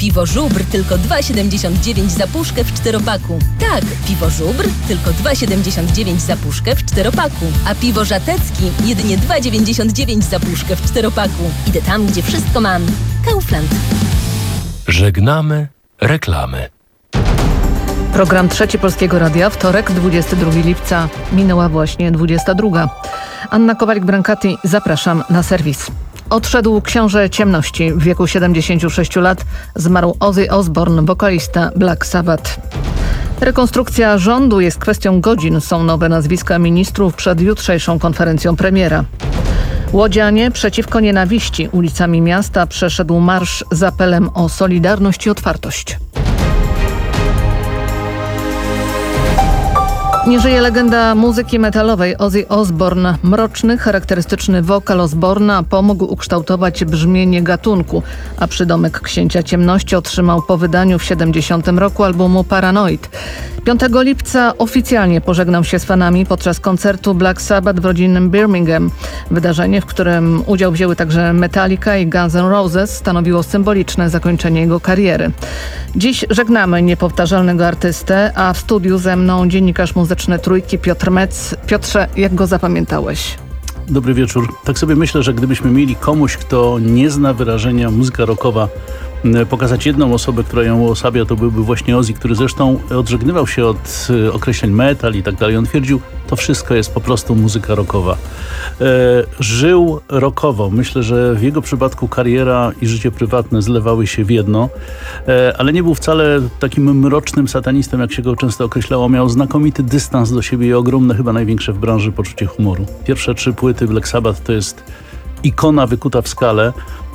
Piwo Żubr tylko 2,79 za puszkę w 4-paku. Tak, piwo Żubr tylko 2,79 za puszkę w 4-paku. A piwo Żatecki jedynie 2,99 za puszkę w 4-paku. Idę tam, gdzie wszystko mam. Kaufland. Żegnamy reklamy. Program Trzeci Polskiego Radia, wtorek, 22 lipca. Minęła właśnie 22. Anna Kowalik-Brancati, zapraszam na serwis. Odszedł książę ciemności. W wieku 76 lat zmarł Ozzy Osbourne, wokalista Black Sabbath. Rekonstrukcja rządu jest kwestią godzin. Są nowe nazwiska ministrów przed jutrzejszą konferencją premiera. Łodzianie przeciwko nienawiści. Ulicami miasta przeszedł marsz z apelem o solidarność i otwartość. Nie żyje legenda muzyki metalowej Ozzy Osbourne. Mroczny, charakterystyczny wokal Osbourna pomógł ukształtować brzmienie gatunku, a przydomek Księcia Ciemności otrzymał po wydaniu w 70 roku albumu Paranoid. 5 lipca oficjalnie pożegnał się z fanami podczas koncertu Black Sabbath w rodzinnym Birmingham. Wydarzenie, w którym udział wzięły także Metallica i Guns N' Roses, stanowiło symboliczne zakończenie jego kariery. Dziś żegnamy niepowtarzalnego artystę, a w studiu ze mną dziennikarz muzyczny Trójki Piotr Metz. Piotrze, jak go zapamiętałeś? Dobry wieczór. Tak sobie myślę, że gdybyśmy mieli komuś, kto nie zna wyrażenia muzyka rockowa, pokazać jedną osobę, która ją uosabia, to byłby właśnie Ozzy, który zresztą odżegnywał się od określeń metal i tak dalej. On twierdził, to wszystko jest po prostu muzyka rockowa. Żył rockowo. Myślę, że w jego przypadku kariera i życie prywatne zlewały się w jedno, ale nie był wcale takim mrocznym satanistą, jak się go często określało. Miał znakomity dystans do siebie i ogromne, chyba największe w branży, poczucie humoru. Pierwsze 3 płyty Black Sabbath to jest ikona wykuta w skale,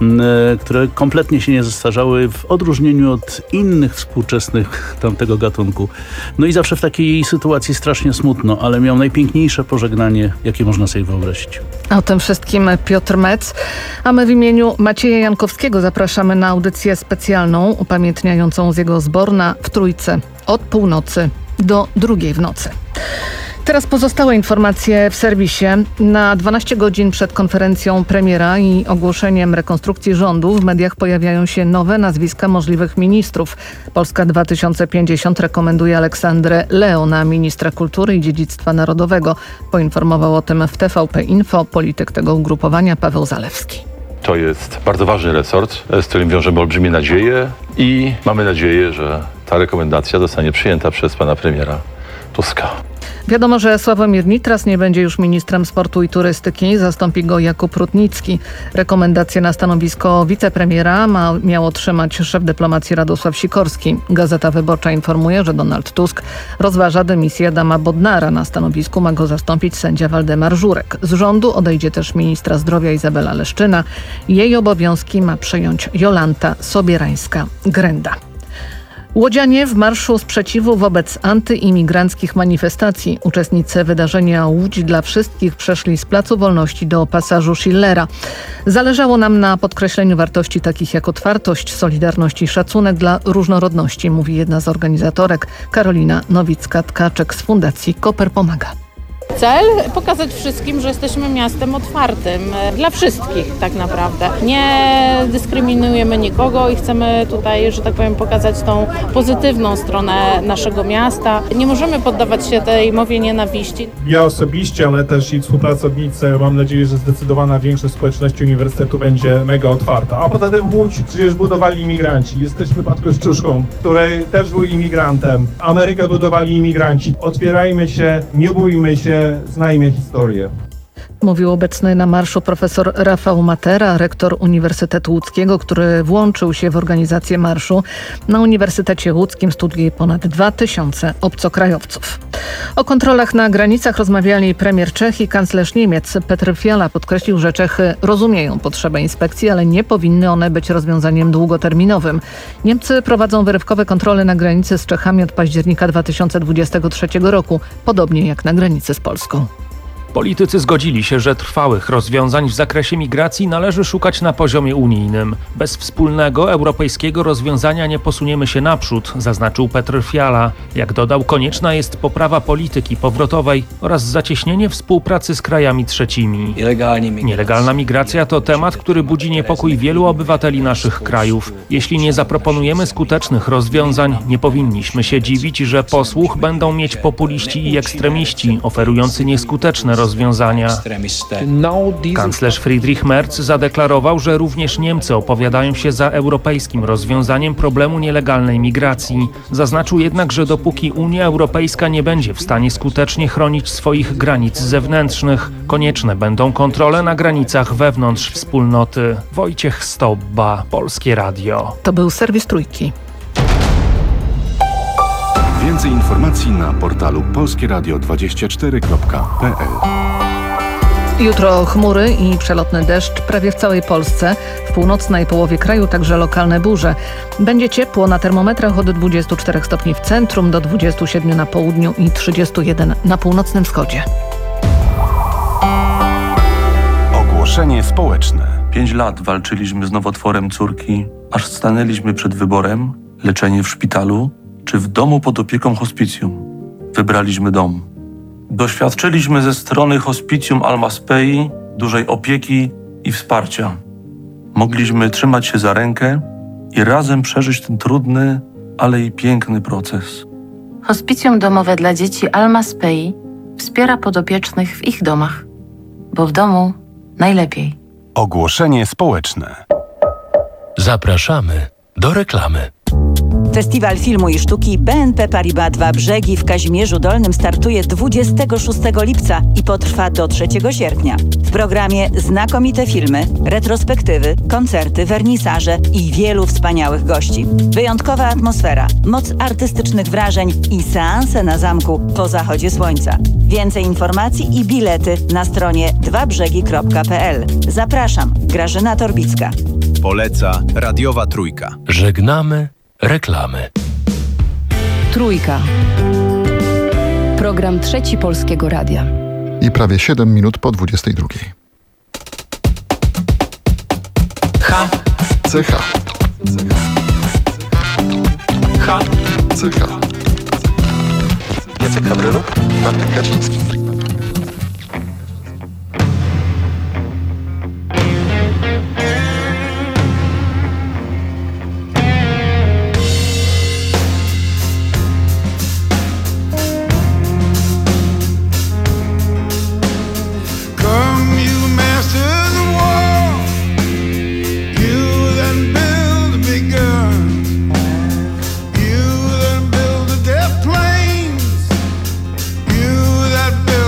które kompletnie się nie zestarzały w odróżnieniu od innych współczesnych tamtego gatunku. No i zawsze w takiej sytuacji strasznie smutno, ale miał najpiękniejsze pożegnanie, jakie można sobie wyobrazić. O tym wszystkim Piotr Metz, a my w imieniu Macieja Jankowskiego zapraszamy na audycję specjalną upamiętniającą Ozzy'ego Osbourna w Trójce od północy do 2 w nocy. Teraz pozostałe informacje w serwisie. Na 12 godzin przed konferencją premiera i ogłoszeniem rekonstrukcji rządu w mediach pojawiają się nowe nazwiska możliwych ministrów. Polska 2050 rekomenduje Aleksandrę Leo na ministra kultury i dziedzictwa narodowego. Poinformował o tym w TVP Info polityk tego ugrupowania Paweł Zalewski. To jest bardzo ważny resort, z którym wiążemy olbrzymie nadzieje i mamy nadzieję, że ta rekomendacja zostanie przyjęta przez pana premiera Tuska. Wiadomo, że Sławomir Nitras nie będzie już ministrem sportu i turystyki. Zastąpi go Jakub Rutnicki. Rekomendację na stanowisko wicepremiera miał otrzymać szef dyplomacji Radosław Sikorski. Gazeta Wyborcza informuje, że Donald Tusk rozważa dymisję Adama Bodnara. Na stanowisku ma go zastąpić sędzia Waldemar Żurek. Z rządu odejdzie też ministra zdrowia Izabela Leszczyna. Jej obowiązki ma przejąć Jolanta Sobierańska-Grenda. Łodzianie w marszu sprzeciwu wobec antyimigranckich manifestacji. Uczestnicy wydarzenia Łódź dla wszystkich przeszli z Placu Wolności do pasażu Schillera. Zależało nam na podkreśleniu wartości takich jak otwartość, solidarność i szacunek dla różnorodności, mówi jedna z organizatorek Karolina Nowicka-Tkaczek z Fundacji Koper Pomaga. Cel pokazać wszystkim, że jesteśmy miastem otwartym dla wszystkich tak naprawdę. Nie dyskryminujemy nikogo i chcemy tutaj, że tak powiem, pokazać tą pozytywną stronę naszego miasta. Nie możemy poddawać się tej mowie nienawiści. Ja osobiście, ale też i współpracownicy, mam nadzieję, że zdecydowana większość społeczności uniwersytetu będzie mega otwarta. A poza tym Łódź przecież budowali imigranci. Jesteśmy pod Kościuszką, który też był imigrantem. Amerykę budowali imigranci. Otwierajmy się, nie bójmy się, znajmy historię. Mówił obecny na marszu profesor Rafał Matera, rektor Uniwersytetu Łódzkiego, który włączył się w organizację marszu. Na Uniwersytecie Łódzkim studiuje ponad 2000 obcokrajowców. O kontrolach na granicach rozmawiali premier Czech i kanclerz Niemiec. Petr Fiala podkreślił, że Czechy rozumieją potrzebę inspekcji, ale nie powinny one być rozwiązaniem długoterminowym. Niemcy prowadzą wyrywkowe kontrole na granicy z Czechami od października 2023 roku, podobnie jak na granicy z Polską. Politycy zgodzili się, że trwałych rozwiązań w zakresie migracji należy szukać na poziomie unijnym. Bez wspólnego europejskiego rozwiązania nie posuniemy się naprzód, zaznaczył Petr Fiala. Jak dodał, konieczna jest poprawa polityki powrotowej oraz zacieśnienie współpracy z krajami trzecimi. Nielegalna migracja to temat, który budzi niepokój wielu obywateli naszych krajów. Jeśli nie zaproponujemy skutecznych rozwiązań, nie powinniśmy się dziwić, że posłuch będą mieć populiści i ekstremiści, oferujący nieskuteczne rozwiązania. Kanclerz Friedrich Merz zadeklarował, że również Niemcy opowiadają się za europejskim rozwiązaniem problemu nielegalnej migracji. Zaznaczył jednak, że dopóki Unia Europejska nie będzie w stanie skutecznie chronić swoich granic zewnętrznych, konieczne będą kontrole na granicach wewnątrz wspólnoty. Wojciech Stobba, Polskie Radio. To był serwis Trójki. Więcej informacji na portalu polskieradio24.pl. Jutro chmury i przelotny deszcz prawie w całej Polsce. W północnej połowie kraju także lokalne burze. Będzie ciepło na termometrach od 24 stopni w centrum do 27 na południu i 31 na północnym wschodzie. Ogłoszenie społeczne. 5 lat walczyliśmy z nowotworem córki, aż stanęliśmy przed wyborem: leczenie w szpitalu czy w domu pod opieką hospicjum. Wybraliśmy dom. Doświadczyliśmy ze strony hospicjum Alma Spei dużej opieki i wsparcia. Mogliśmy trzymać się za rękę i razem przeżyć ten trudny, ale i piękny proces. Hospicjum domowe dla dzieci Alma Spei wspiera podopiecznych w ich domach, bo w domu najlepiej. Ogłoszenie społeczne. Zapraszamy do reklamy. Festiwal Filmu i Sztuki BNP Paribas Dwa Brzegi w Kazimierzu Dolnym startuje 26 lipca i potrwa do 3 sierpnia. W programie znakomite filmy, retrospektywy, koncerty, wernisaże i wielu wspaniałych gości. Wyjątkowa atmosfera, moc artystycznych wrażeń i seanse na zamku po zachodzie słońca. Więcej informacji i bilety na stronie dwabrzegi.pl. Zapraszam, Grażyna Torbicka. Poleca radiowa Trójka. Żegnamy reklamy. Trójka. Program Trzeci Polskiego Radia. I prawie 7 minut po 22. CH. Jacek Gabrielu, Bartek Kaczyński. That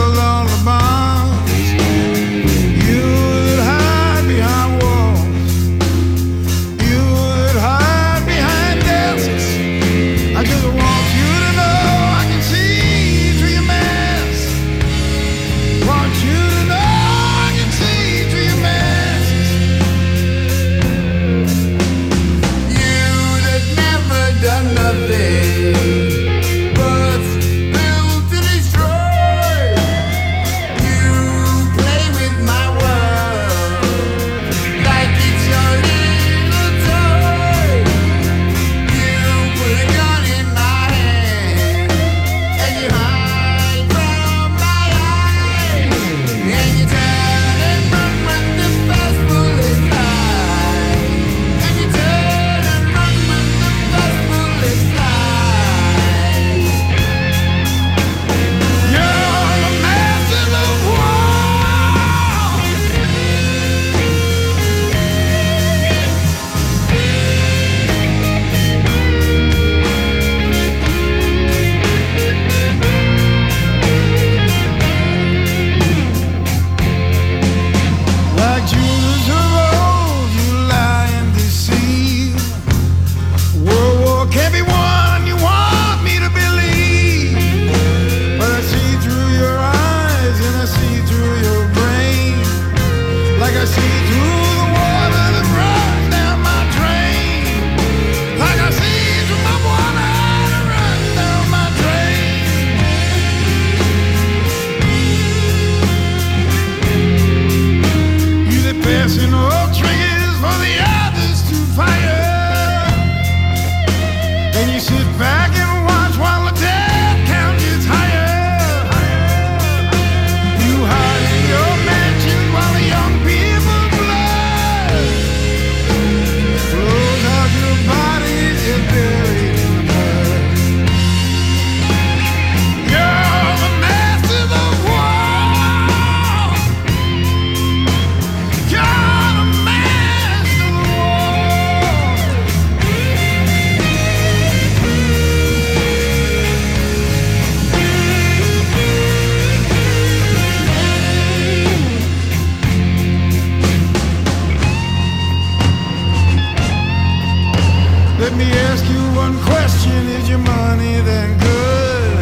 ask you one question, is your money that good?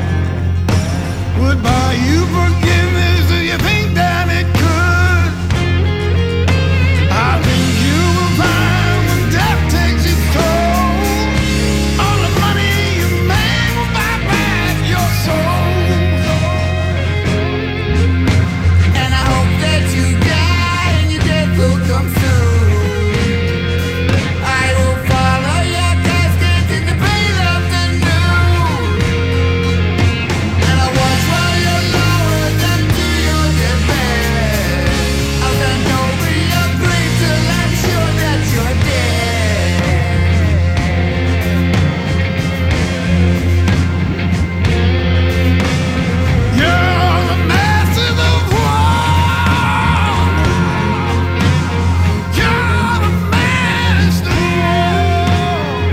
Would buy you forgiveness, do you think that it could? I think you will find when death takes its toll, all the money you made will buy back your soul. And I hope that you die and your death will come soon. I will follow your casket in the pale of the noon. And I watch while you're lowered down to your deathbed. I'll bend over your grave till I'm sure that you're dead. You're the master of war. You're the master of war.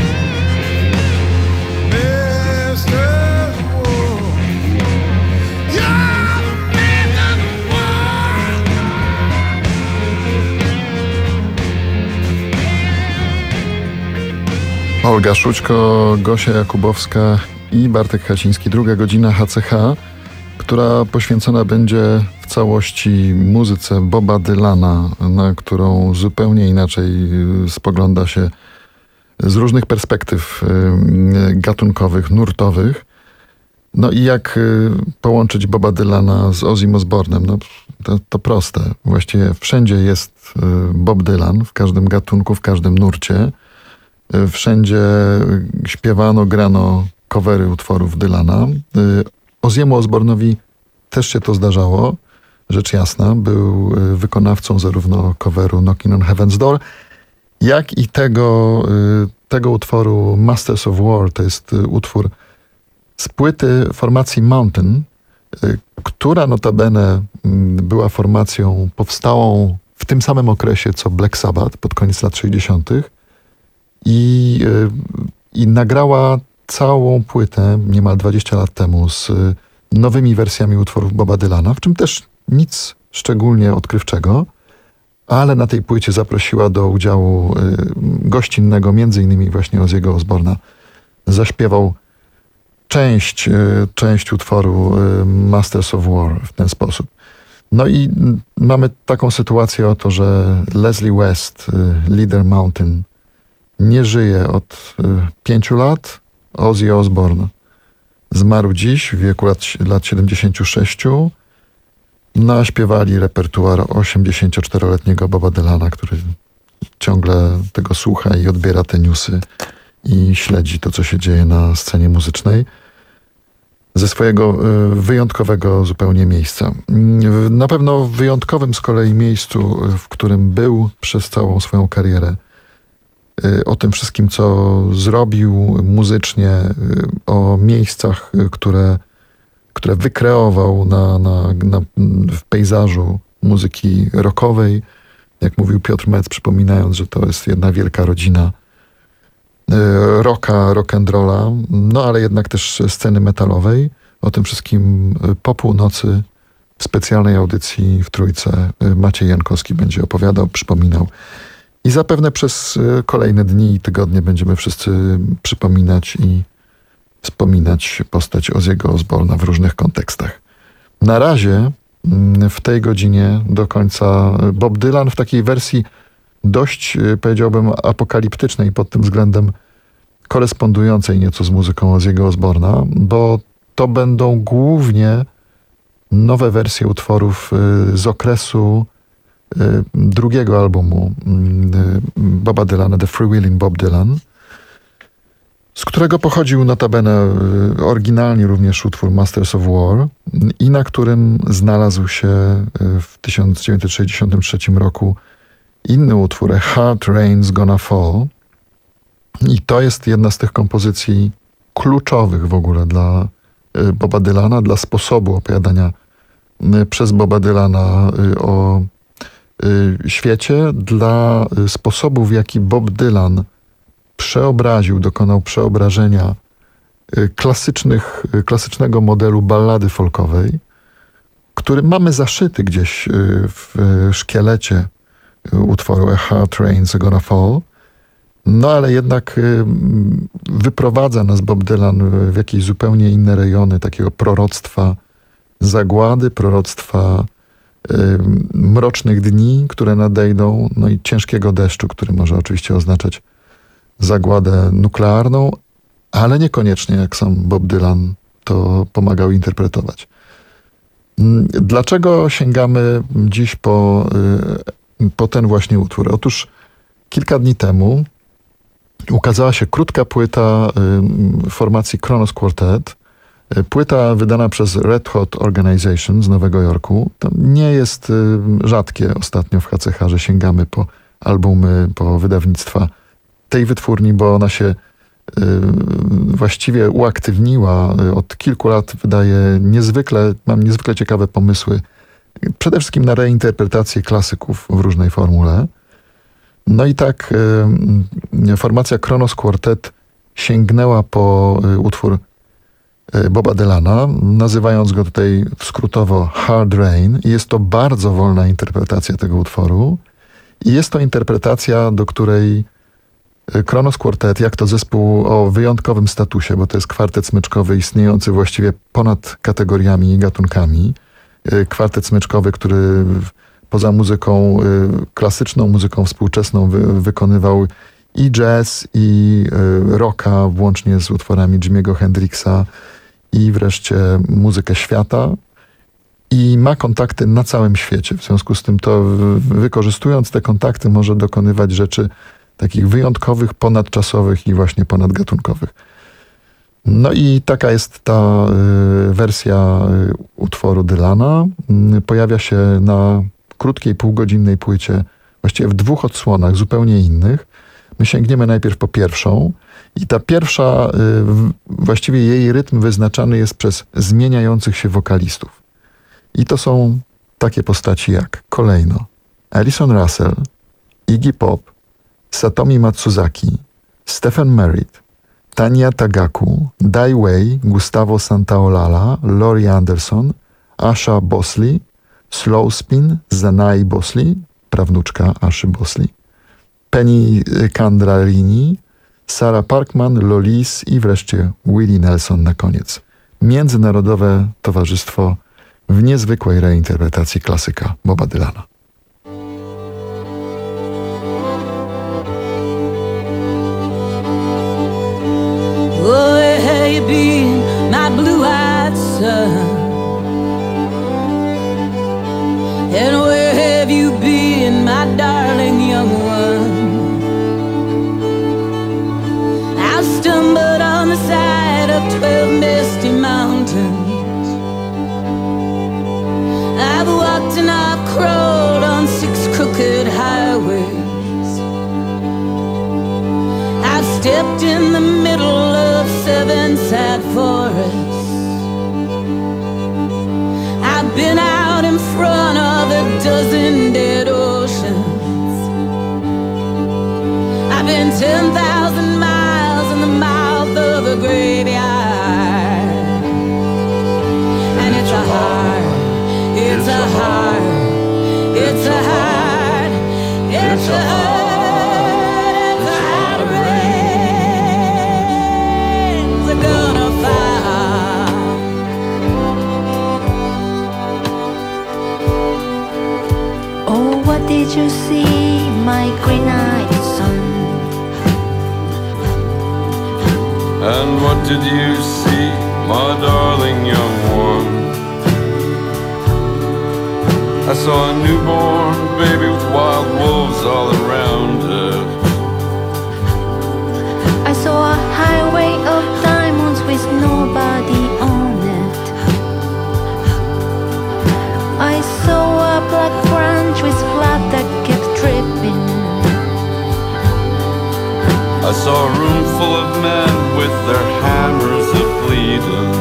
Master of war. You're the master of war. Olga Szućko, Gosia Jakubowska i Bartek Haciński. Druga godzina HCH, która poświęcona będzie w całości muzyce Boba Dylana, na którą zupełnie inaczej spogląda się z różnych perspektyw gatunkowych, nurtowych. No i jak połączyć Boba Dylana z Ozzym Osbournem? No, to proste. Właściwie wszędzie jest Bob Dylan, w każdym gatunku, w każdym nurcie. Wszędzie śpiewano, grano covery utworów Dylana. Ozzyemu Osbourne'owi też się to zdarzało, rzecz jasna. Był wykonawcą zarówno coveru Knockin' on Heaven's Door, jak i tego utworu Masters of War. To jest utwór z płyty formacji Mountain, która notabene była formacją powstałą w tym samym okresie co Black Sabbath, pod koniec lat 60. I nagrała całą płytę niemal 20 lat temu z nowymi wersjami utworów Boba Dylana, w czym też nic szczególnie odkrywczego, ale na tej płycie zaprosiła do udziału gościnnego, między innymi właśnie Ozzy'ego Osbourne'a. Zaśpiewał część utworu Masters of War w ten sposób. No i mamy taką sytuację oto, że Leslie West, lider Mountain, nie żyje od 5 lat. Ozzy Osbourne zmarł dziś w wieku lat 76. Naśpiewali repertuar 84-letniego Boba Dylana, który ciągle tego słucha i odbiera te newsy i śledzi to, co się dzieje na scenie muzycznej ze swojego wyjątkowego zupełnie miejsca. Na pewno w wyjątkowym z kolei miejscu, w którym był przez całą swoją karierę, o tym wszystkim, co zrobił muzycznie, o miejscach, które wykreował w peyzażu muzyki rockowej. Jak mówił Piotr Metz, przypominając, że to jest jedna wielka rodzina rocka, rock'n'rolla, no ale jednak też sceny metalowej. O tym wszystkim po północy w specjalnej audycji w Trójce Maciej Jankowski będzie opowiadał, przypominał. I zapewne przez kolejne dni i tygodnie będziemy wszyscy przypominać i wspominać postać Ozzy'ego Osbourne'a w różnych kontekstach. Na razie w tej godzinie do końca Bob Dylan w takiej wersji dość, powiedziałbym, apokaliptycznej pod tym względem, korespondującej nieco z muzyką Ozzy'ego Osbourne'a, bo to będą głównie nowe wersje utworów z okresu drugiego albumu Boba Dylana, The Freewheeling Bob Dylan, z którego pochodził notabene oryginalnie również utwór Masters of War i na którym znalazł się w 1963 roku inny utwór A Hard Rain's Gonna Fall. I to jest jedna z tych kompozycji kluczowych w ogóle dla Boba Dylana, dla sposobu opowiadania przez Boba Dylana o świecie, dla sposobu, w jaki Bob Dylan dokonał przeobrażenia klasycznego modelu ballady folkowej, który mamy zaszyty gdzieś w szkielecie utworu A Hard Rain's Gonna Fall, No ale jednak wyprowadza nas Bob Dylan w jakieś zupełnie inne rejony takiego proroctwa zagłady, proroctwa mrocznych dni, które nadejdą, no i ciężkiego deszczu, który może oczywiście oznaczać zagładę nuklearną, ale niekoniecznie, jak sam Bob Dylan to pomagał interpretować. Dlaczego sięgamy dziś po ten właśnie utwór? Otóż kilka dni temu ukazała się krótka płyta formacji Kronos Quartet. Płyta wydana przez Red Hot Organization z Nowego Jorku. To nie jest rzadkie ostatnio w HCH, że sięgamy po albumy, po wydawnictwa tej wytwórni, bo ona się właściwie uaktywniła. Od kilku lat mam niezwykle ciekawe pomysły. Przede wszystkim na reinterpretację klasyków w różnej formule. No i tak formacja Kronos Quartet sięgnęła po utwór Boba Dylana, nazywając go tutaj skrótowo Hard Rain. Jest to bardzo wolna interpretacja tego utworu i jest to interpretacja, do której Kronos Quartet, jak to zespół o wyjątkowym statusie, bo to jest kwartet smyczkowy istniejący właściwie ponad kategoriami i gatunkami. Kwartet smyczkowy, który poza muzyką klasyczną, muzyką współczesną wykonywał i jazz, i rocka, włącznie z utworami Jimiego Hendrixa, i wreszcie muzykę świata. I ma kontakty na całym świecie. W związku z tym to wykorzystując te kontakty może dokonywać rzeczy takich wyjątkowych, ponadczasowych i właśnie ponadgatunkowych. No i taka jest ta wersja utworu Dylana. Pojawia się na krótkiej, półgodzinnej płycie, właściwie w 2 odsłonach zupełnie innych. My sięgniemy najpierw po pierwszą i ta pierwsza, właściwie jej rytm wyznaczany jest przez zmieniających się wokalistów. I to są takie postaci jak kolejno Alison Russell, Iggy Pop, Satomi Matsuzaki, Stephen Merritt, Tanya Tagaku, Dai Wei, Gustavo Santaolalla, Laurie Anderson, Asha Bosley, Slowspin, Zanai Bosley, prawnuczka Aszy Bosley, Penny Candrarini, Sarah Parkman, Lolis i wreszcie Willie Nelson na koniec. Międzynarodowe towarzystwo w niezwykłej reinterpretacji klasyka Boba Dylana. Oh, where you been, my blue-eyed son? And where have you been, my darling young one? I've stumbled on the side of 12 misty mountains. I've walked and I've crawled on 6 crooked highways. I've stepped in the middle of 7 sad forests. I've been out in front of a dozen dead oceans. I've been 10,000 miles in the mouth of a graveyard. And it's a hard, it's a hard, it's a hard, it's a hard. Did you see my green-eyed son? And what did you see, my darling young one? I saw a newborn baby with wild wolves all around it. I saw a highway of diamonds with nobody on it. I saw a black branch with blood that kept dripping. I saw a room full of men with their hammers a-bleeding.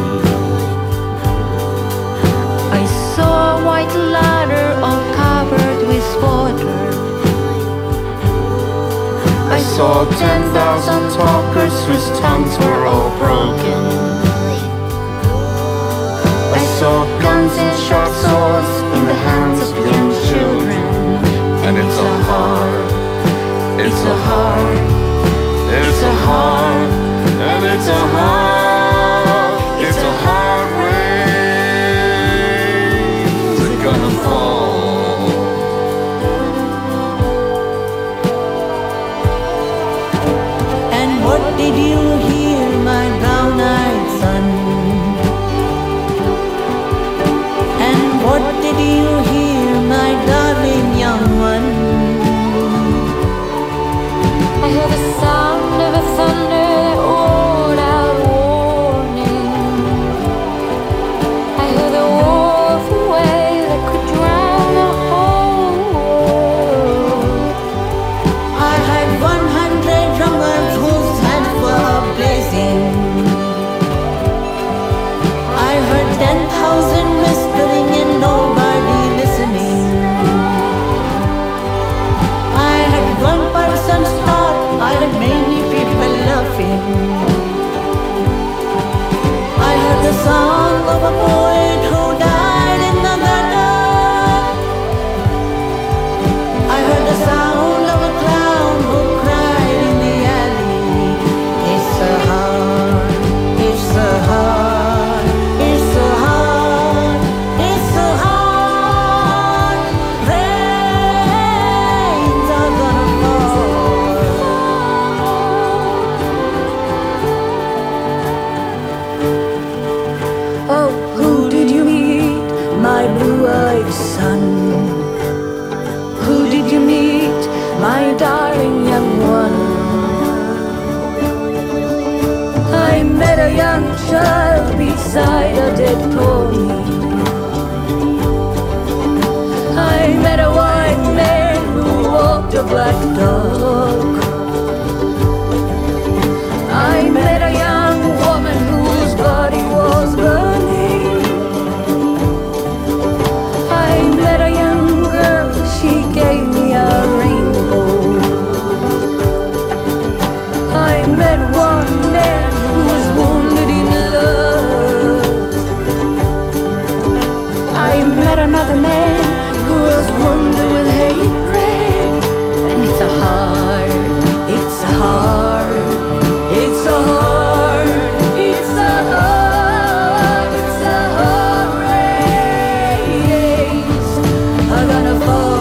I saw a white ladder all covered with water. I saw 10,000 talkers whose tongues were all broken. I saw guns and sharp swords in the hands of young children. And it's a hard, it's a hard, young child beside a dead pony. I met a white man who walked a black dog. I met a young woman whose body was burning. I met a young girl, she gave me a rainbow. I met one man who was wounded in love. I met another man who was wounded with hatred. And it's a hard, it's a hard, it's a hard, it's a hard, it's a hard race I'm gonna fall.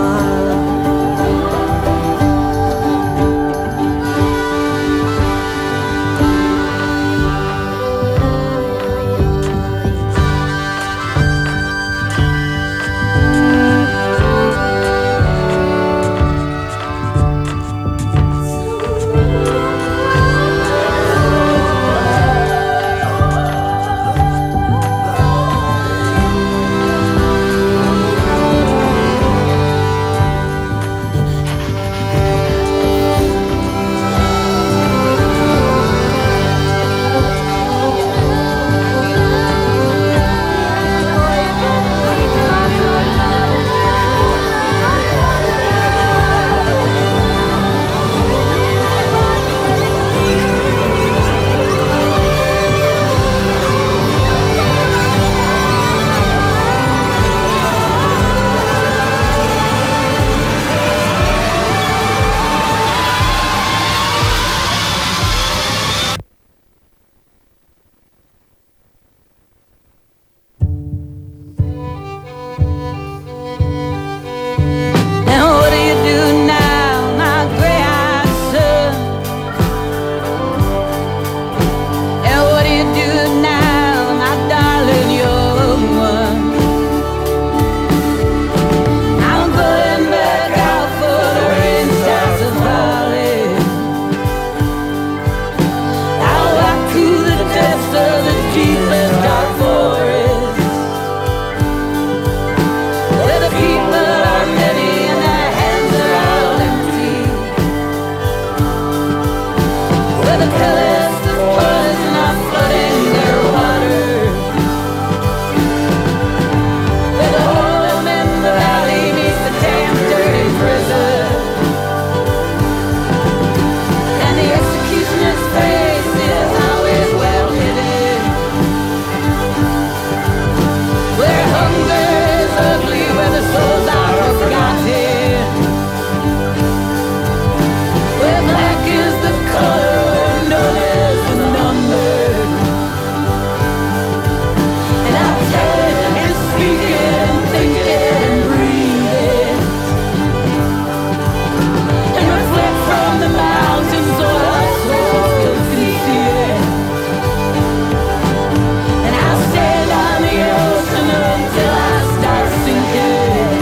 And what do you do now, my gray-eyed son? And what do you do now, my darling young one? I'm going back out for the raindrops of Holland. I'll walk through the depths of the deepest dark forest, where the people are many and their hands are all empty, where the colors of poison are flooding their water, where the holy men in the valley meets the damn dirty prison, and the executioner's face is always well hidden, where hunger is ugly, where the souls are forgotten, where black is the color, none is the number. And I'm telling and speaking and thinking and breathing, and reflect from the mountains so our souls can see it. And I'll stand on the ocean until I start sinking.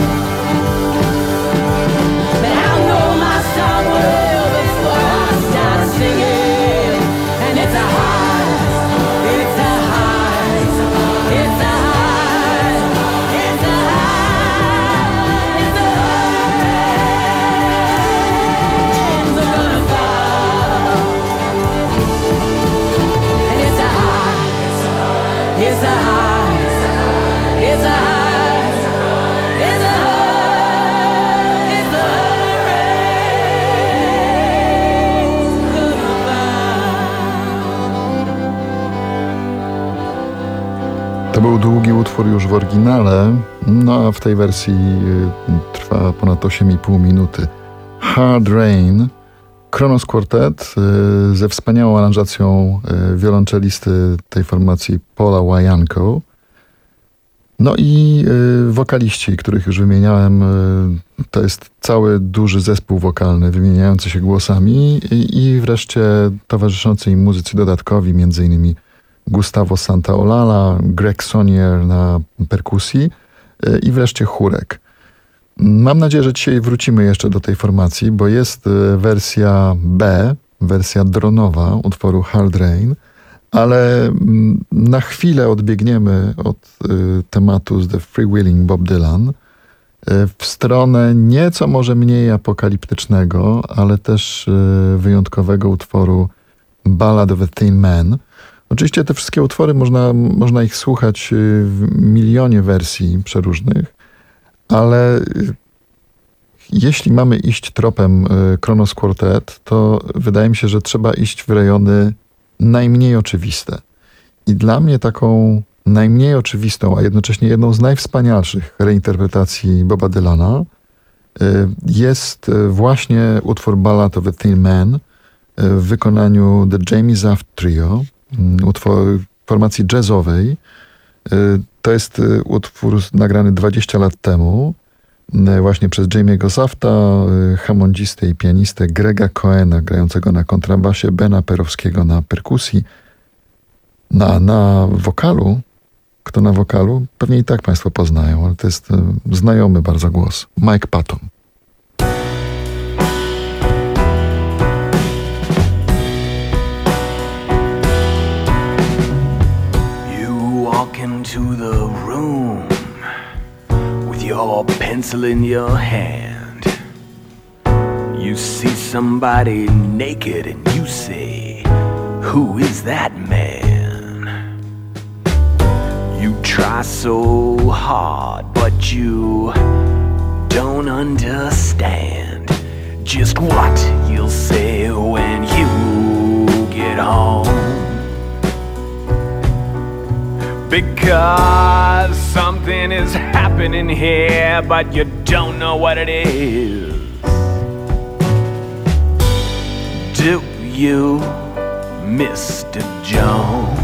But I'll know my song well before I start singing. And it's a high, it's a high, it's a high, it's a high, it's a high. Rains are gonna fall. And it's a high, it's a high, it's a high, it's a high, it's a high, it's a To był długi utwór już w oryginale, no a w tej wersji trwa ponad 8,5 minuty. Hard Rain, Kronos Quartet ze wspaniałą aranżacją wiolonczelisty tej formacji Paula Wajanko. No i wokaliści, których już wymieniałem, to jest cały duży zespół wokalny wymieniający się głosami i wreszcie towarzyszący im muzycy dodatkowi, między innymi Gustavo Santaolalla, Greg Sonier na perkusji i wreszcie chórek. Mam nadzieję, że dzisiaj wrócimy jeszcze do tej formacji, bo jest wersja B, wersja dronowa utworu Hard Rain, Ale na chwilę odbiegniemy od tematu z The Freewheeling Bob Dylan w stronę nieco może mniej apokaliptycznego, ale też wyjątkowego utworu Ballad of a Thin Man. Oczywiście te wszystkie utwory można ich słuchać w milionie wersji przeróżnych, ale jeśli mamy iść tropem Kronos Quartet, to wydaje mi się, że trzeba iść w rejony najmniej oczywiste. I dla mnie taką najmniej oczywistą, a jednocześnie jedną z najwspanialszych reinterpretacji Boba Dylana jest właśnie utwór Ballad of a Thin Man w wykonaniu The Jamie Zaft Trio, utwór formacji jazzowej. To jest utwór nagrany 20 lat temu właśnie przez Jamie'ego Zafta, hamondzistę i pianistę Grega Cohena grającego na kontrabasie, Bena Perowskiego na perkusji. Na wokalu, kto na wokalu? Pewnie i tak Państwo poznają, ale to jest znajomy bardzo głos. Mike Patton. You walk into the room with your pencil in your hand. You see somebody naked and you say, "Who is that man?" You try so hard, but you don't understand just what you'll say when you get home. Because something is happening here, but you don't know what it is. Do you, Mr. Jones?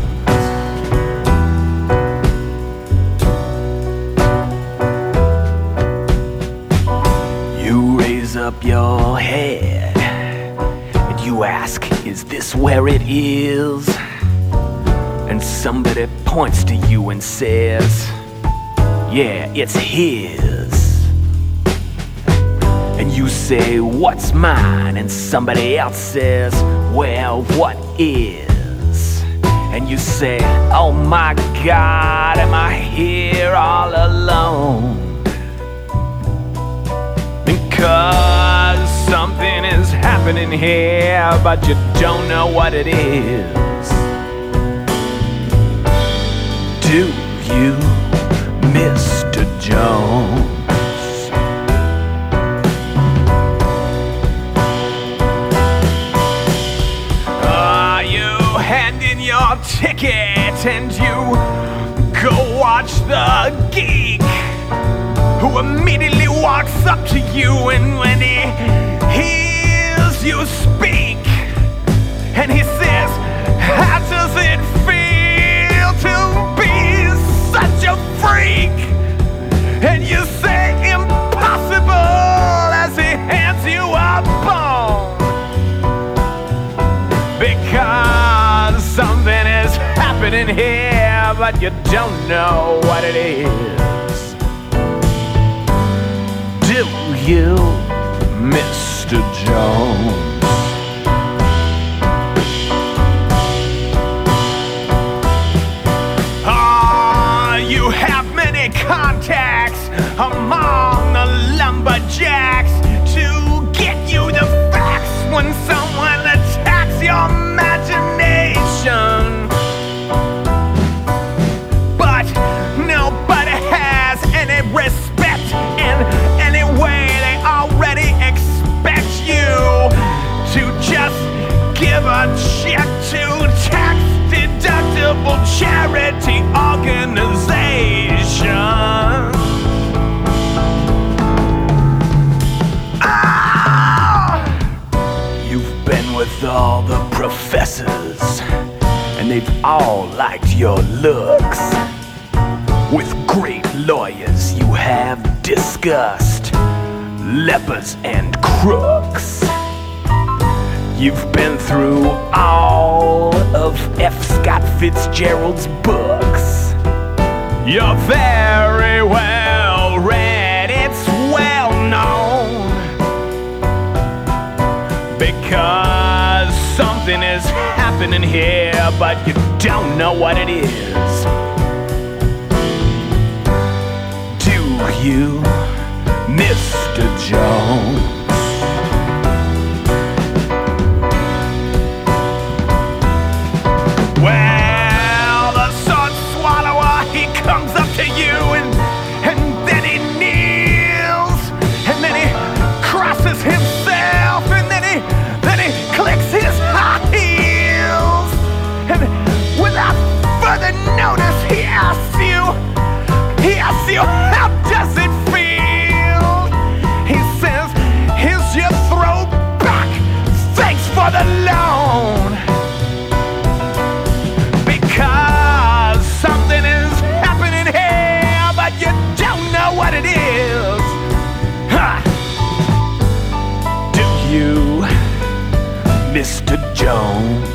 You raise up your head and you ask, is this where it is? And somebody points to you and says, yeah, it's his. And you say, what's mine? And somebody else says, well, what is? And you say, oh my God, am I here all alone? Because something is happening here, but you don't know what it is. Do you, Mr. Jones? Are you handing your ticket and you go watch the geek who immediately walks up to you, and when he hears you speak and he says, how does it feel to be such a freak? And you say impossible as he hands you a bone. Because something is happening here, but you don't know what it is. Do you, Mr. Jones? You have many contacts among the lumberjacks to get you the facts when someone attacks your imagination. But nobody has any respect in any way. They already expect you to just give a check to tax-deductible charity organization. You've been with all the professors, and they've all liked your looks. With great lawyers you have discussed lepers and crooks. You've been through all of F. Scott Fitzgerald's books. You're very well read, it's well known. Because something is happening happening here, but you don't know what it is. Do you, Mr. Jones? Well, the sword swallower, he comes up to you and then he kneels, and then he crosses himself, and then he clicks his high heels, and without further notice, he asks you, how does it feel? He says, here's your throwback, thanks for the loan. Because something is happening here, but you don't know what it is. Ha! Do you, Mr. Jones?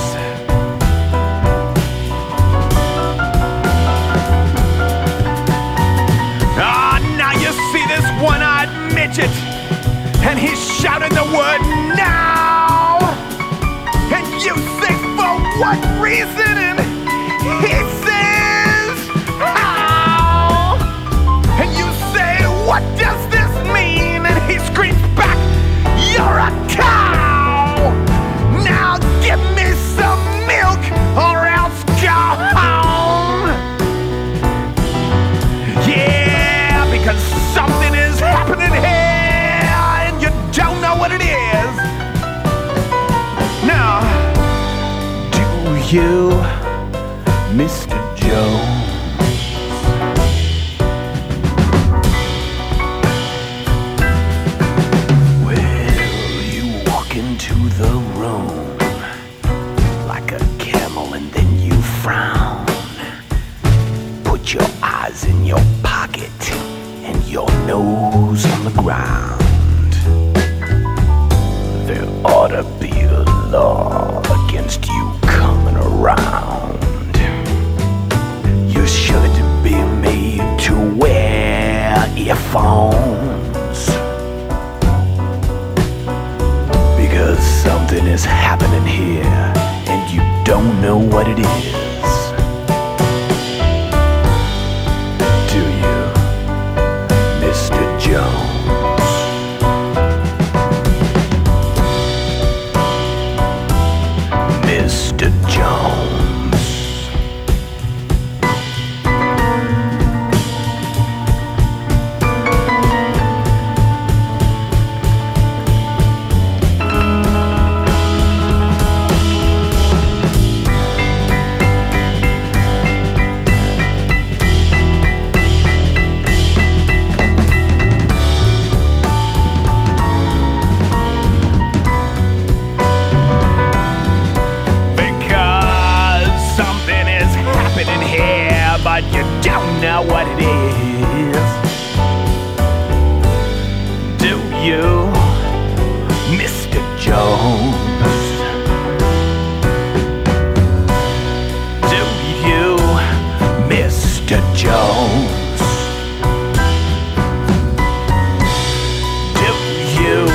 Ah, now you see this one-eyed midget, and he's shouting the word now. And you say, for what reason? And he says, how? And you say, what does this mean? And he screams back, you're a cow! Now give me some milk or else go home! Yeah, because something is happening here and you don't know what it is. Now, do you, Mr. Jones? Well, you walk into the room like a camel and then you frown. Put your eyes in your pocket and your nose on the ground. There ought to be a law against you coming around. You should be made to wear earphones, because something is happening here and you don't know what it is. Do you, Mr. Jones? Mr. Jones. But you don't know what it is. Do you, Mr. Jones? Do you, Mr. Jones? Do you,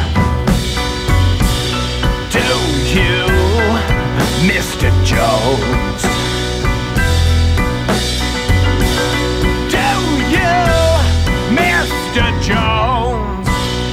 Mr. Jones? Mr. Jones.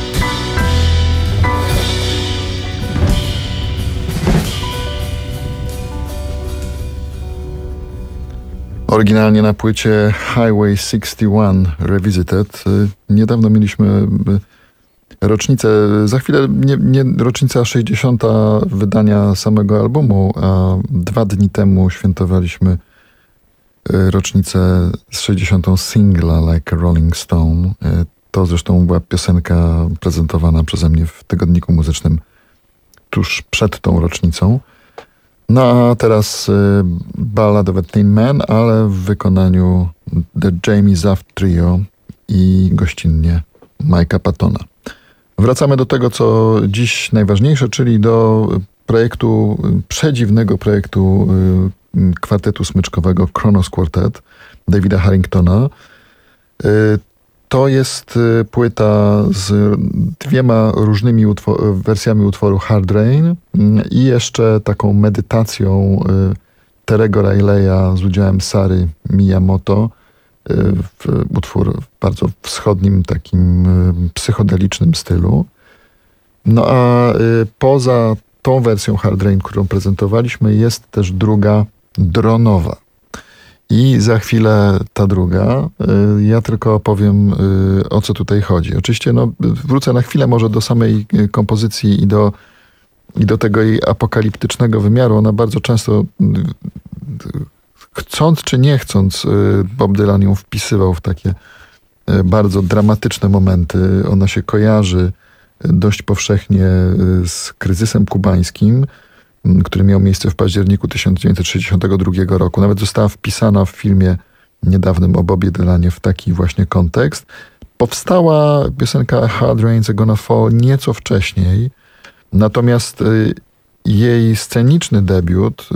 Oryginalnie na płycie Highway 61 Revisited. Niedawno mieliśmy rocznicę, za chwilę nie rocznica 60. wydania samego albumu, a 2 dni temu świętowaliśmy rocznicę z 60. singla Like a Rolling Stone. To zresztą była piosenka prezentowana przeze mnie w tygodniku muzycznym tuż przed tą rocznicą. No a teraz Ballad of a Thin Man, ale w wykonaniu The Jamie Zaft Trio i gościnnie Mike'a Pattona. Wracamy do tego, co dziś najważniejsze, czyli do projektu, przedziwnego projektu kwartetu smyczkowego Kronos Quartet Davida Harringtona. To jest płyta z 2 różnymi wersjami utworu Hard Rain i jeszcze taką medytacją Terego Rileya z udziałem Sary Miyamoto. Utwór w bardzo wschodnim, takim psychodelicznym stylu. No a poza tą wersją Hard Rain, którą prezentowaliśmy, jest też druga dronowa. I za chwilę ta druga. Ja tylko opowiem, o co tutaj chodzi. Oczywiście wrócę na chwilę może do samej kompozycji i do tego jej apokaliptycznego wymiaru. Ona bardzo często, chcąc czy nie chcąc, Bob Dylan ją wpisywał w takie bardzo dramatyczne momenty. Ona się kojarzy dość powszechnie z kryzysem kubańskim, który miał miejsce w październiku 1962 roku. Nawet została wpisana w filmie niedawnym o Bobie Dylanie w taki właśnie kontekst. Powstała piosenka Hard Rain's Gonna Fall nieco wcześniej, natomiast jej sceniczny debiut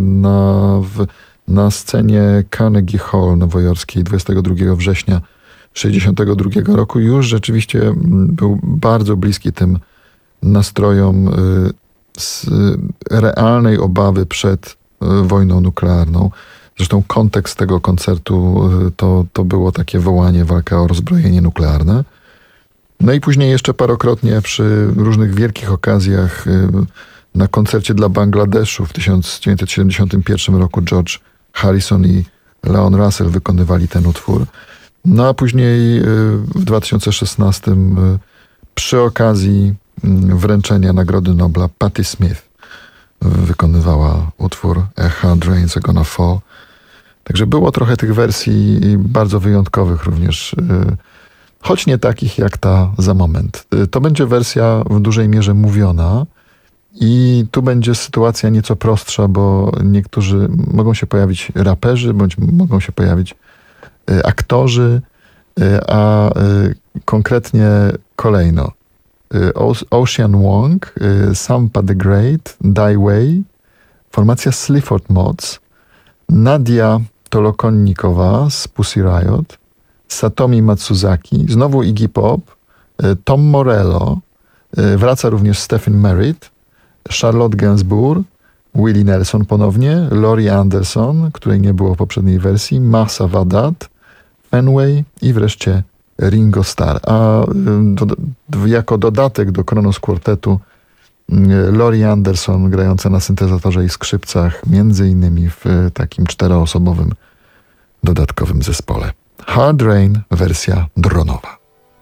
na scenie Carnegie Hall nowojorskiej 22 września 1962 roku już rzeczywiście był bardzo bliski tym nastrojom z realnej obawy przed wojną nuklearną. Zresztą kontekst tego koncertu to było takie wołanie, walka o rozbrojenie nuklearne. No i później jeszcze parokrotnie przy różnych wielkich okazjach na koncercie dla Bangladeszu w 1971 roku George Harrison i Leon Russell wykonywali ten utwór. No a później w 2016 przy okazji wręczenia Nagrody Nobla Patti Smith wykonywała utwór A Hard Rain's Gonna Fall. Także było trochę tych wersji bardzo wyjątkowych również, choć nie takich jak ta za moment. To będzie wersja w dużej mierze mówiona i tu będzie sytuacja nieco prostsza, bo niektórzy mogą się pojawić raperzy, bądź mogą się pojawić aktorzy, a konkretnie kolejno Ocean Wong, Sampa the Great, Die Way, formacja Sleaford Mods, Nadia Tolokonnikowa z Pussy Riot, Satomi Matsuzaki, znowu Iggy Pop, Tom Morello, wraca również Stephen Merritt, Charlotte Gainsbourg, Willie Nelson ponownie, Laurie Anderson, której nie było w poprzedniej wersji, Masa Wadat, Fenway i wreszcie Ringo Starr. A jako dodatek do Kronos Quartetu Laurie Anderson grająca na syntezatorze i skrzypcach, między innymi w takim 4-osobowym dodatkowym zespole. Hard Rain, wersja dronowa.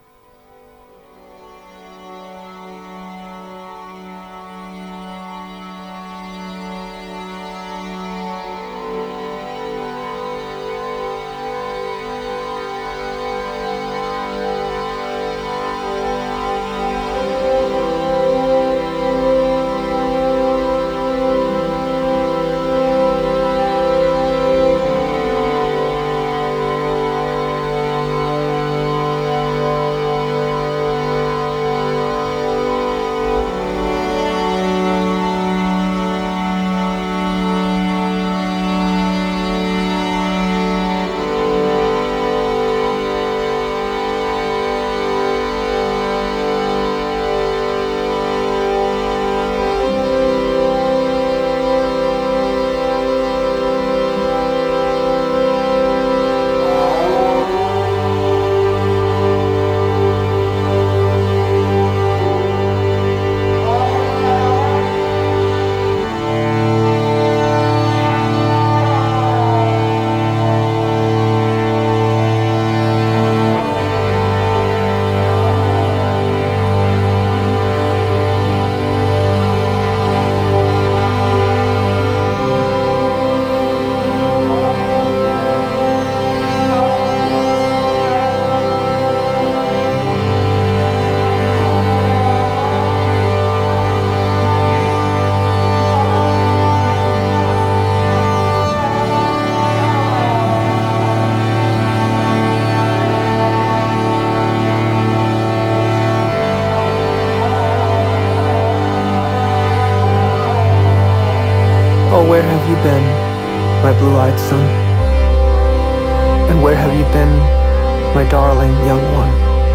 Oh, where have you been, my blue-eyed son? And where have you been, my darling young one.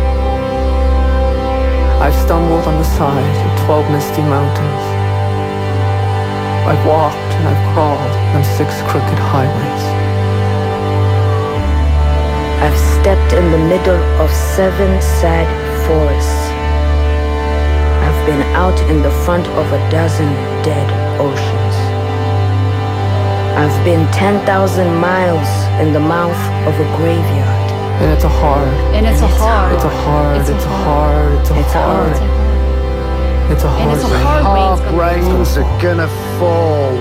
I've stumbled on the side of 12 misty mountains. I've walked and I've crawled on 6 crooked highways. I've stepped in the middle of 7 sad forests. I've been out in the front of a dozen dead oceans. I've been 10,000 miles in the mouth of a graveyard. And it's a hard. And it's a hard. It's a hard. It's a hard. It's a hard. It's a hard. it's a hard Rains are gonna fall.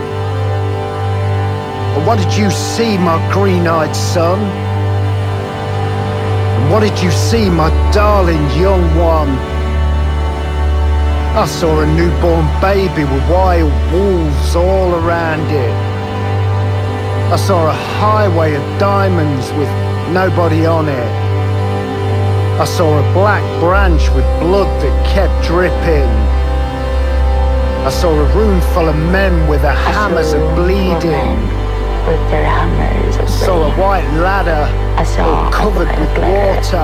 But what did you see, my green-eyed son? And what did you see, my darling young one? I saw a newborn baby with wild wolves all around it. I saw a highway of diamonds with nobody on it. I saw a black branch with blood that kept dripping. I saw a room full of men with their hammers and bleeding. With their hammers I saw a white ladder all covered with water.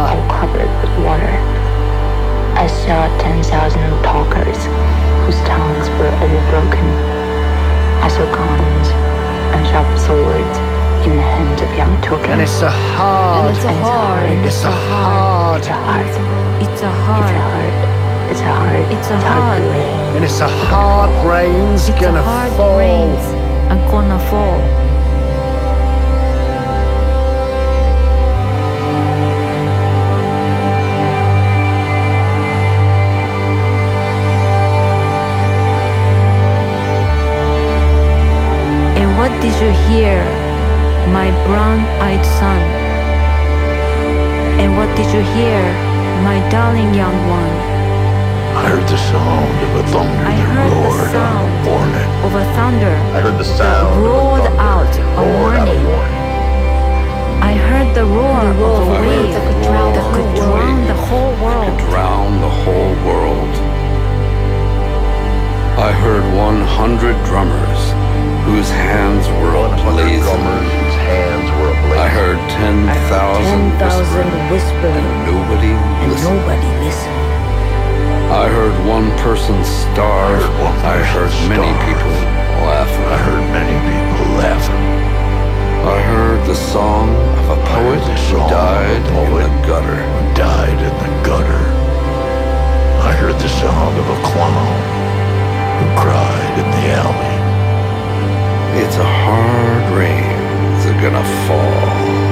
I saw 10,000 talkers whose tongues were all broken. I saw guns and sharp swords in the hands of young children. And it's a hard. And it's a hard. It's a hard. It's a hard. It's a hard. It's a hard. It's a hard. And it's a hard rain's gonna fall. Rains are gonna fall. And what did you hear, my brown-eyed son? And what did you hear, my darling young one? I heard the sound of a thunder that roared out a warning. Of a thunder I heard the sound roared out a warning. I heard the roar of a wave that could drown the whole world. Drown the whole world. I heard 100 drummers whose hands were ablaze. I heard 10,000 whispering, and nobody listened. I heard one person starve. I heard many people laughing. I heard many people laughing. I heard the song of a poet who died in the gutter. I heard the sound of a clown who cried in the alley. It's a hard rain that's gonna fall.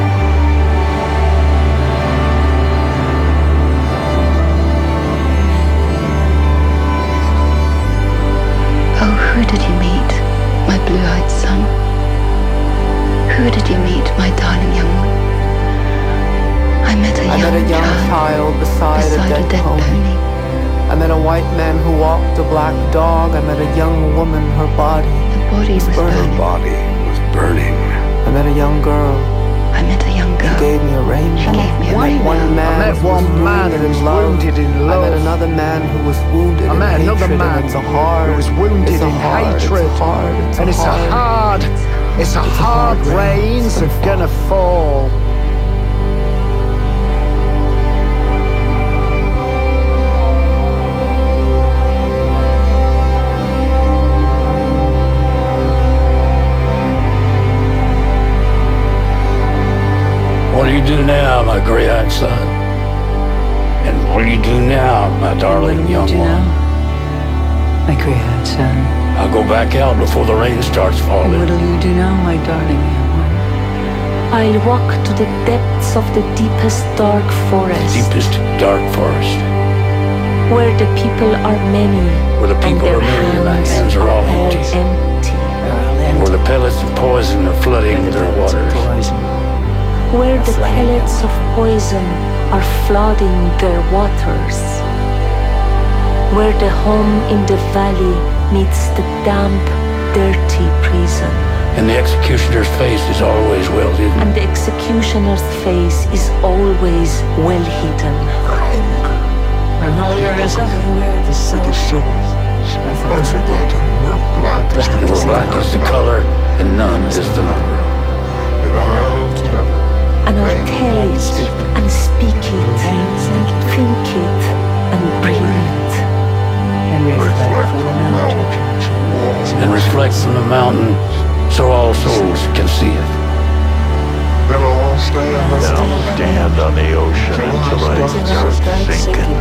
Oh, who did you meet, my blue-eyed son? Who did you meet, my darling young one? I met a young child beside a dead pony. I met a white man who walked a black dog. I met a young woman, her body was burning. Her body was burning. I met a young girl. I met a young girl. She gave me a rainbow. I met one man who was wounded in love. I met another man who was wounded in hatred. I met another man who was wounded in hatred. And it's a hard rains are gonna fall. What do you do now, my gray-eyed son? And what do you do now, my darling young one? My gray-eyed son. I'll go back out before the rain starts falling. What'll you do now, my darling young one? I'll walk to the depths of the deepest dark forest. Deepest dark forest. Where the people are many. Where the people are many and the hands are all empty. Where the pellets of poison are flooding their waters. Where the pellets of poison are flooding their waters. Where the home in the valley meets the damp, dirty prison. And the executioner's face is always well hidden. And the executioner's face is always well hidden. And all there is everywhere the sun shines. Where black is the color and none is the number. And I'll tell it and speak reflect from the mountain so all souls can see it. Then I'll stand on the ocean until I start sinking.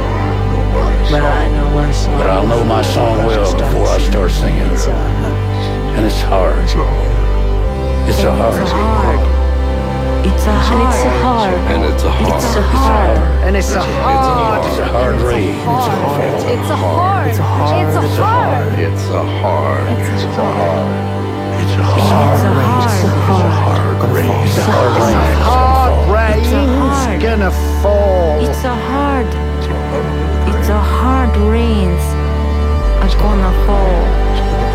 But I'll know my song well before I start singing. And it's hard. It's a hard. It's a hard. And it's a hard. It's a hard. And it's a hard. It's a hard rain. It's a hard. It's a hard. It's a hard. It's a hard. It's a hard. It's a hard rain. It's a hard rain. Hard rain's gonna fall. It's a hard. It's a hard rains are gonna fall.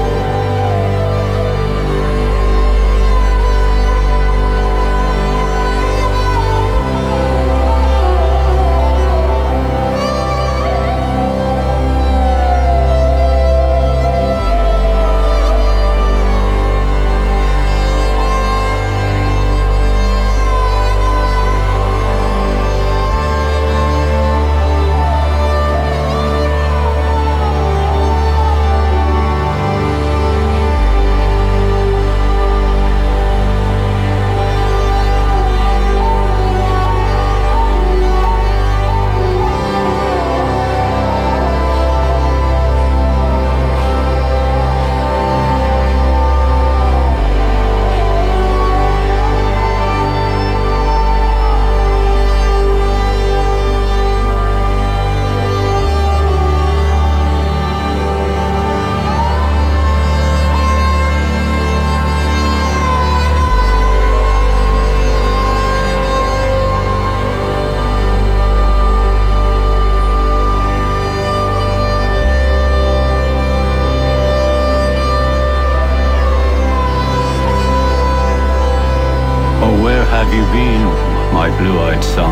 have you been, my blue-eyed son?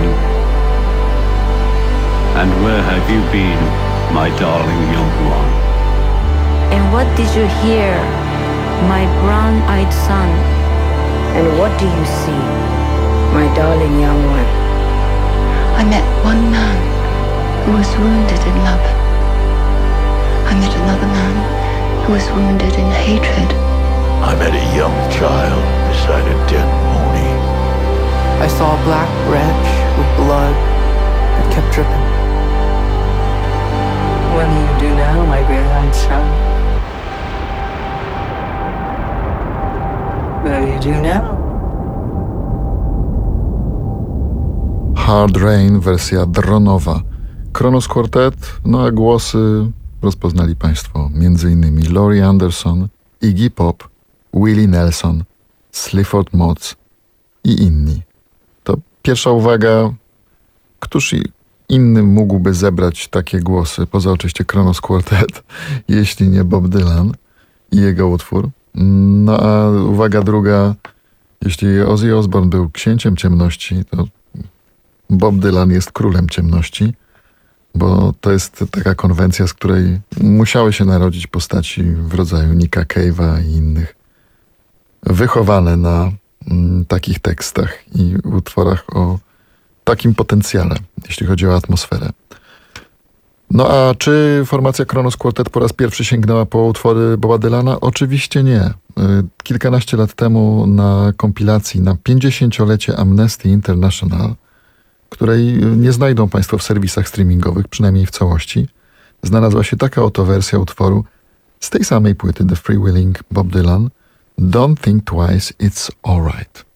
And where have you been, my darling young one? And what did you hear, my brown-eyed son? And what do you see, my darling young one? I met one man who was wounded in love. I met another man who was wounded in hatred. I met a young child beside a dead pony. I saw a black branch with blood that kept dripping. What do you do now, my great-eyed son? What do you do now? Hard Rain, wersja dronowa. Kronos Quartet, no a głosy rozpoznali Państwo m.in. Laurie Anderson, Iggy Pop, Willie Nelson, Clifford Mott's i inni. To pierwsza uwaga, któż inny mógłby zebrać takie głosy, poza oczywiście Kronos Quartet, jeśli nie Bob Dylan i jego utwór. No a uwaga druga, jeśli Ozzy Osbourne był księciem ciemności, to Bob Dylan jest królem ciemności, bo to jest taka konwencja, z której musiały się narodzić postaci w rodzaju Nicka Cave'a i innych, wychowane na takich tekstach i utworach o takim potencjale, jeśli chodzi o atmosferę. No a czy formacja Kronos Quartet po raz pierwszy sięgnęła po utwory Boba Dylana? Oczywiście nie. Kilkanaście lat temu na kompilacji na 50-lecie Amnesty International, której nie znajdą Państwo w serwisach streamingowych, przynajmniej w całości, znalazła się taka oto wersja utworu z tej samej płyty The Freewheeling Bob Dylan, Don't Think Twice, It's Alright.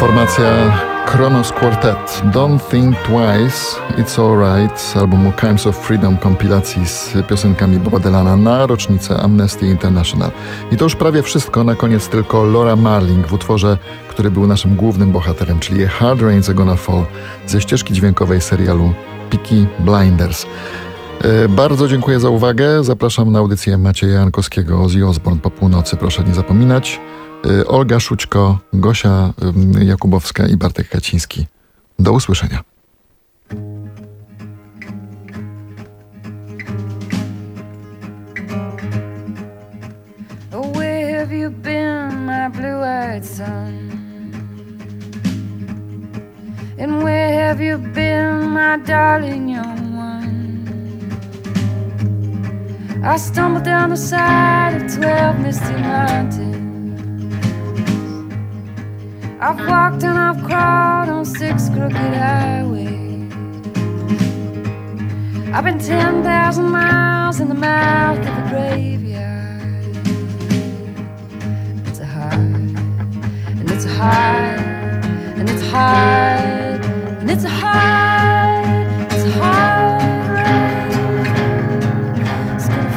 Formacja Kronos Quartet. Don't Think Twice, It's Alright z albumu Crimes of Freedom, kompilacji z piosenkami Boba Dylana na rocznicę Amnesty International. I to już prawie wszystko, na koniec tylko Laura Marling w utworze, który był naszym głównym bohaterem, czyli Hard Rain's Gonna Fall ze ścieżki dźwiękowej serialu Peaky Blinders. Bardzo dziękuję za uwagę. Zapraszam na audycję Macieja Jankowskiego, Ozzy Osbourne po północy. Proszę nie zapominać. Olga Szućko, Gosia Jakubowska i Bartek Kaciński. Do usłyszenia. Where have you been, my blue-eyed son? And where have you been, my darling young one? I stumbled down the side of 12 misty mountains. I've walked and I've crawled on 6 crooked highways. I've been 10,000 miles in the mouth of a graveyard. It's a hard, and it's a hard, and it's hard, and it's a hard, it's a hard rain. It's gonna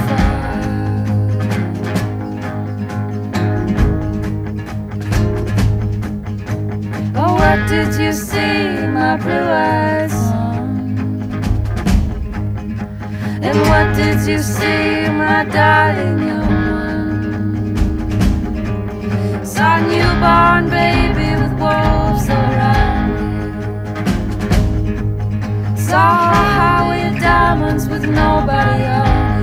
fall. Oh, what did you see, my blue-eyed son? And what did you see, my darling young one? Saw a newborn baby with wolves around it. Saw a highway of diamonds with nobody on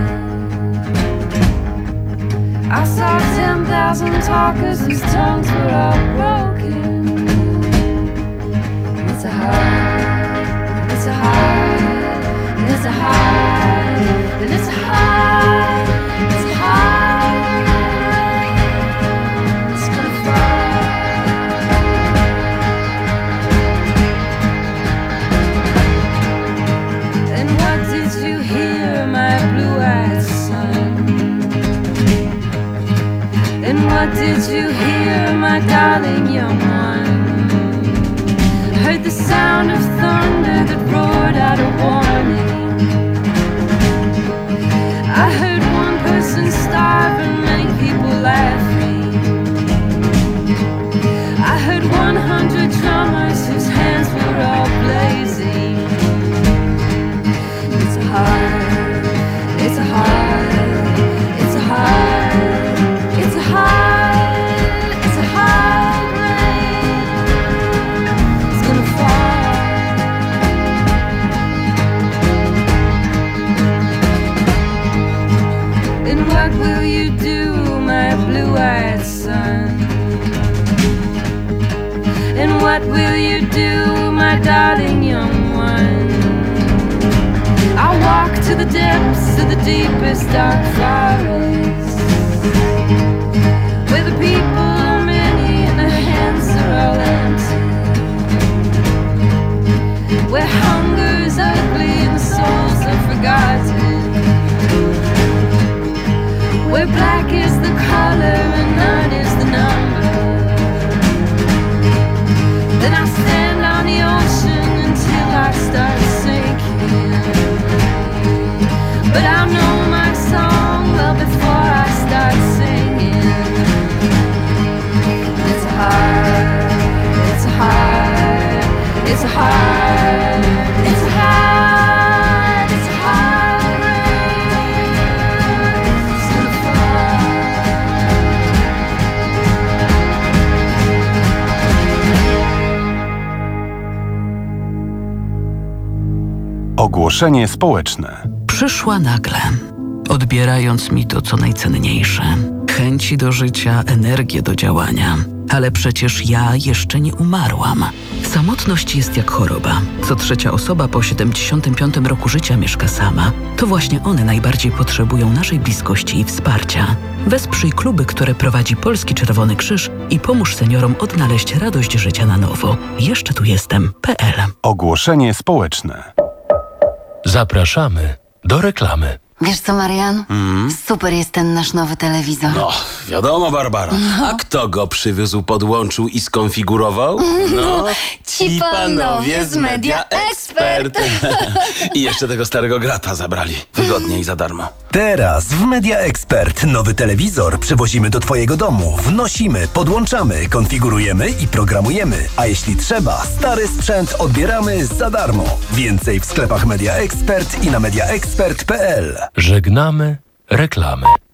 it. I saw 10,000 talkers whose tongues were all broken. It's a hard, it's a hard, it's a hard, and it's a hard, it's a hard rain. It's gonna fall. And what did you hear, my blue-eyed son? And what did you hear, my darling young one? Heard the sound of thunder that roared out a warning. I heard one person starve and many people laughing. I heard 100 drummers whose hands were all blazing. It's a hard, it's a hard, it's a hard, it's a hard, it's a hard rain. It's gonna fall. And what will you do, my blue-eyed son? And what will you do, my darling young one? I'll walk to the depths of the deepest dark forest, where the people are many and the hands are all empty, where hunger is ugly and the souls are forgotten, where black is the color and none is the number. Then I stand on the ocean until I start sinking. But I know my song well before I start singing. It's a hard, it's a hard, it's a hard, it's a hard, it's a hard rain. It's gonna fall. Ogłoszenie społeczne. Przyszła nagle, odbierając mi to, co najcenniejsze. Chęci do życia, energię do działania. Ale przecież ja jeszcze nie umarłam. Samotność jest jak choroba. Co trzecia osoba po 75 roku życia mieszka sama. To właśnie one najbardziej potrzebują naszej bliskości i wsparcia. Wesprzyj kluby, które prowadzi Polski Czerwony Krzyż i pomóż seniorom odnaleźć radość życia na nowo. Jeszcze tu jestem.pl. Ogłoszenie społeczne. Zapraszamy do reklamy. Wiesz co, Marian? Super jest ten nasz nowy telewizor. No, wiadomo, Barbara. A kto go przywiózł, podłączył i skonfigurował? No, ci panowie z Media Expert. I jeszcze tego starego grata zabrali. Wygodnie i za darmo. Teraz w Media Expert nowy telewizor przywozimy do Twojego domu. Wnosimy, podłączamy, konfigurujemy i programujemy. A jeśli trzeba, stary sprzęt odbieramy za darmo. Więcej w sklepach Media Expert i na mediaexpert.pl. Żegnamy reklamy.